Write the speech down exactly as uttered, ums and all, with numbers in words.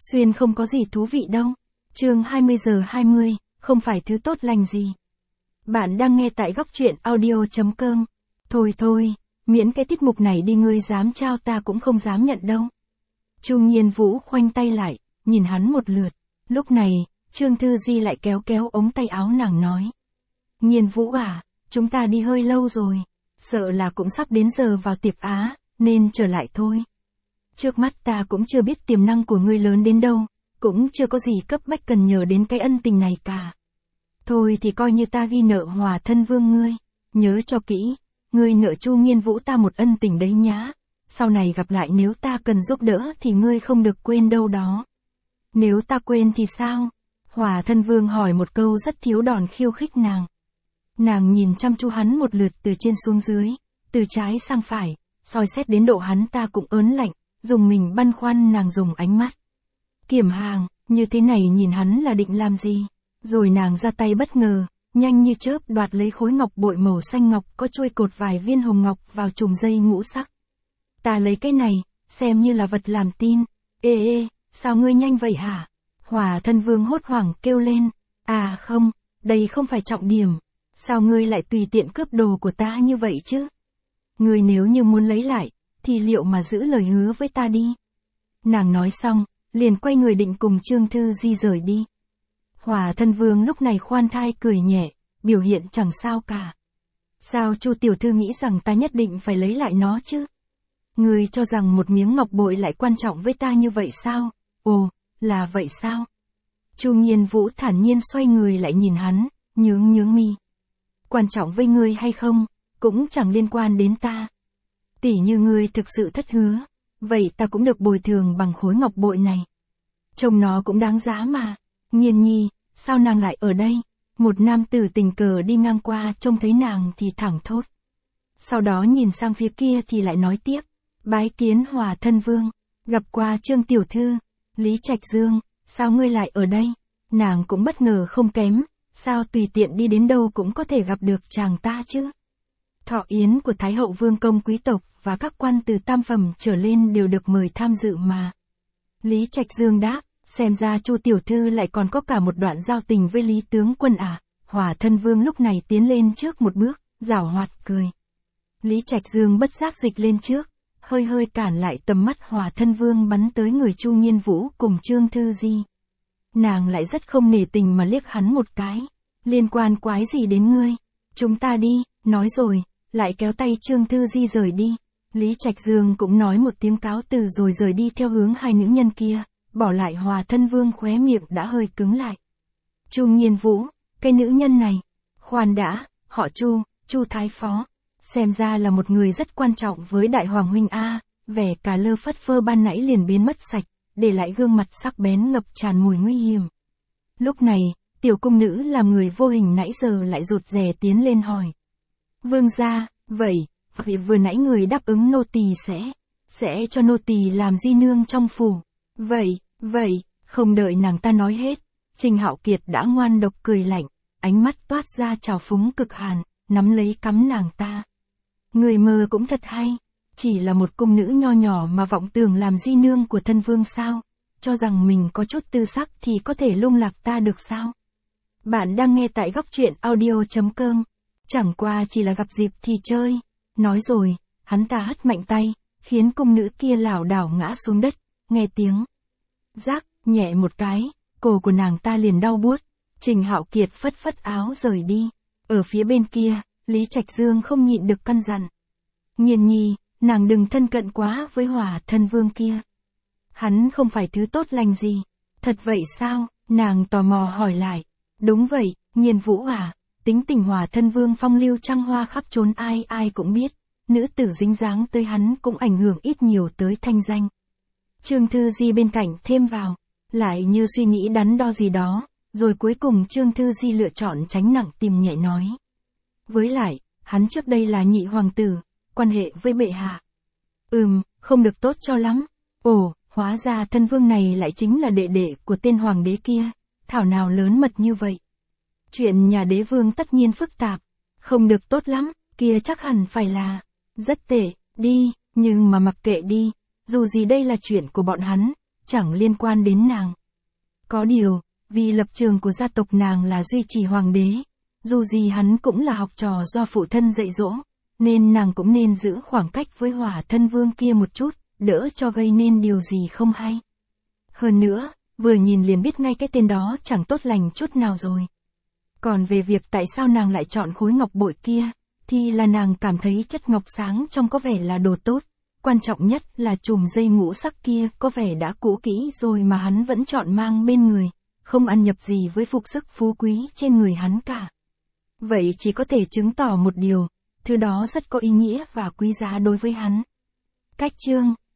Xuyên không có gì thú vị đâu. Chương hai mươi giờ hai mươi, không phải thứ tốt lành gì. Bạn đang nghe tại góc truyện audio chấm com. Thôi thôi, miễn cái tiết mục này đi, ngươi dám trao ta cũng không dám nhận đâu. Chu Nghiên Vũ khoanh tay lại, nhìn hắn một lượt. Lúc này, Trương Thư Di lại kéo kéo ống tay áo nàng nói. Nghiên Vũ à, chúng ta đi hơi lâu rồi. Sợ là cũng sắp đến giờ vào tiệc Á, nên trở lại thôi. Trước mắt ta cũng chưa biết tiềm năng của ngươi lớn đến đâu, cũng chưa có gì cấp bách cần nhờ đến cái ân tình này cả. Thôi thì coi như ta ghi nợ Hòa thân vương ngươi, nhớ cho kỹ, ngươi nợ Chu Nghiên Vũ ta một ân tình đấy nhá. Sau này gặp lại nếu ta cần giúp đỡ thì ngươi không được quên đâu đó. Nếu ta quên thì sao? Hòa thân vương hỏi một câu rất thiếu đòn khiêu khích nàng. Nàng nhìn chăm chú hắn một lượt từ trên xuống dưới, từ trái sang phải, soi xét đến độ hắn ta cũng ớn lạnh, dùng mình băn khoăn. Nàng dùng ánh mắt kiểm hàng, như thế này nhìn hắn là định làm gì? Rồi nàng ra tay bất ngờ, nhanh như chớp đoạt lấy khối ngọc bội màu xanh ngọc có trôi cột vài viên hồng ngọc vào chùm dây ngũ sắc. Ta lấy cái này, xem như là vật làm tin. Ê ê, sao ngươi nhanh vậy hả? Hòa thân vương hốt hoảng kêu lên. À không, đây không phải trọng điểm. Sao ngươi lại tùy tiện cướp đồ của ta như vậy chứ? Ngươi nếu như muốn lấy lại, thì liệu mà giữ lời hứa với ta đi. Nàng nói xong, liền quay người định cùng Trương Thư Di rời đi. Hòa thân vương lúc này khoan thai cười nhẹ, biểu hiện chẳng sao cả. Sao Chu tiểu thư nghĩ rằng ta nhất định phải lấy lại nó chứ? Ngươi cho rằng một miếng ngọc bội lại quan trọng với ta như vậy sao? Ồ, là vậy sao? Chu Nghiên Vũ thản nhiên xoay người lại nhìn hắn, nhướng nhướng mi. Quan trọng với ngươi hay không, cũng chẳng liên quan đến ta. Tỉ như ngươi thực sự thất hứa, vậy ta cũng được bồi thường bằng khối ngọc bội này. Trông nó cũng đáng giá mà. Nghiên nhi, sao nàng lại ở đây? Một nam tử tình cờ đi ngang qua trông thấy nàng thì thẳng thốt. Sau đó nhìn sang phía kia thì lại nói tiếp. Bái kiến Hòa thân vương, gặp qua Trương tiểu thư, Lý Trạch Dương, sao ngươi lại ở đây? Nàng cũng bất ngờ không kém, sao tùy tiện đi đến đâu cũng có thể gặp được chàng ta chứ? Thọ yến của Thái hậu vương công quý tộc và các quan từ tam phẩm trở lên đều được mời tham dự mà. Lý Trạch Dương đáp, xem ra Chu tiểu thư lại còn có cả một đoạn giao tình với Lý tướng quân à? Hòa thân vương lúc này tiến lên trước một bước, giảo hoạt cười. Lý Trạch Dương bất giác dịch lên trước, hơi hơi cản lại tầm mắt Hòa thân vương bắn tới người Chu Nghiên Vũ cùng Trương Thư Di. Nàng lại rất không nể tình mà liếc hắn một cái. Liên quan quái gì đến ngươi? Chúng ta đi, nói rồi, lại kéo tay Trương Thư Di rời đi. Lý Trạch Dương cũng nói một tiếng cáo từ rồi rời đi theo hướng hai nữ nhân kia, bỏ lại Hòa thân vương khóe miệng đã hơi cứng lại. Chu Nghiên Vũ, cái nữ nhân này, khoan đã, họ Chu, Chu thái phó, xem ra là một người rất quan trọng với đại hoàng huynh a. Vẻ cả lơ phất phơ ban nãy liền biến mất sạch, để lại gương mặt sắc bén ngập tràn mùi nguy hiểm. Lúc này, tiểu cung nữ làm người vô hình nãy giờ lại rụt rè tiến lên hỏi. Vương gia, vậy, vậy vừa nãy người đáp ứng nô tỳ sẽ, sẽ cho nô tỳ làm di nương trong phủ. Vậy, vậy, không đợi nàng ta nói hết, Trình Hạo Kiệt đã ngoan độc cười lạnh, ánh mắt toát ra trào phúng cực hàn, nắm lấy cắm nàng ta. Người mơ cũng thật hay, chỉ là một cung nữ nho nhỏ mà vọng tưởng làm di nương của thân vương sao, cho rằng mình có chút tư sắc thì có thể lung lạc ta được sao? Bạn đang nghe tại góc truyện audio chấm com, chẳng qua chỉ là gặp dịp thì chơi. Nói rồi, hắn ta hất mạnh tay, khiến cung nữ kia lảo đảo ngã xuống đất, nghe tiếng rác nhẹ một cái, cổ của nàng ta liền đau buốt. Trình Hạo Kiệt phất phất áo rời đi. Ở phía bên kia, Lý Trạch Dương không nhịn được căn dặn. Nghiên nhi, nàng đừng thân cận quá với Hòa thân vương kia. Hắn không phải thứ tốt lành gì. Thật vậy sao? Nàng tò mò hỏi lại. Đúng vậy, Nghiên Vũ à, tính tình Hòa thân vương phong lưu trăng hoa khắp trốn ai ai cũng biết. Nữ tử dính dáng tới hắn cũng ảnh hưởng ít nhiều tới thanh danh. Trương Thư Di bên cạnh thêm vào, lại như suy nghĩ đắn đo gì đó, rồi cuối cùng Trương Thư Di lựa chọn tránh nặng tìm nhẹ nói. Với lại, hắn trước đây là nhị hoàng tử, quan hệ với bệ hạ. Ừm, không được tốt cho lắm. Ồ, hóa ra thân vương này lại chính là đệ đệ của tên hoàng đế kia, thảo nào lớn mật như vậy. Chuyện nhà đế vương tất nhiên phức tạp, không được tốt lắm, kia chắc hẳn phải là rất tệ, đi, nhưng mà mặc kệ đi, dù gì đây là chuyện của bọn hắn, chẳng liên quan đến nàng. Có điều, vì lập trường của gia tộc nàng là duy trì hoàng đế, dù gì hắn cũng là học trò do phụ thân dạy dỗ, nên nàng cũng nên giữ khoảng cách với hỏa thân vương kia một chút, đỡ cho gây nên điều gì không hay. Hơn nữa, vừa nhìn liền biết ngay cái tên đó chẳng tốt lành chút nào rồi. Còn về việc tại sao nàng lại chọn khối ngọc bội kia, thì là nàng cảm thấy chất ngọc sáng trong có vẻ là đồ tốt, quan trọng nhất là chùm dây ngũ sắc kia có vẻ đã cũ kỹ rồi mà hắn vẫn chọn mang bên người, không ăn nhập gì với phục sức phú quý trên người hắn cả. Vậy chỉ có thể chứng tỏ một điều, thứ đó rất có ý nghĩa và quý giá đối với hắn. Cách chương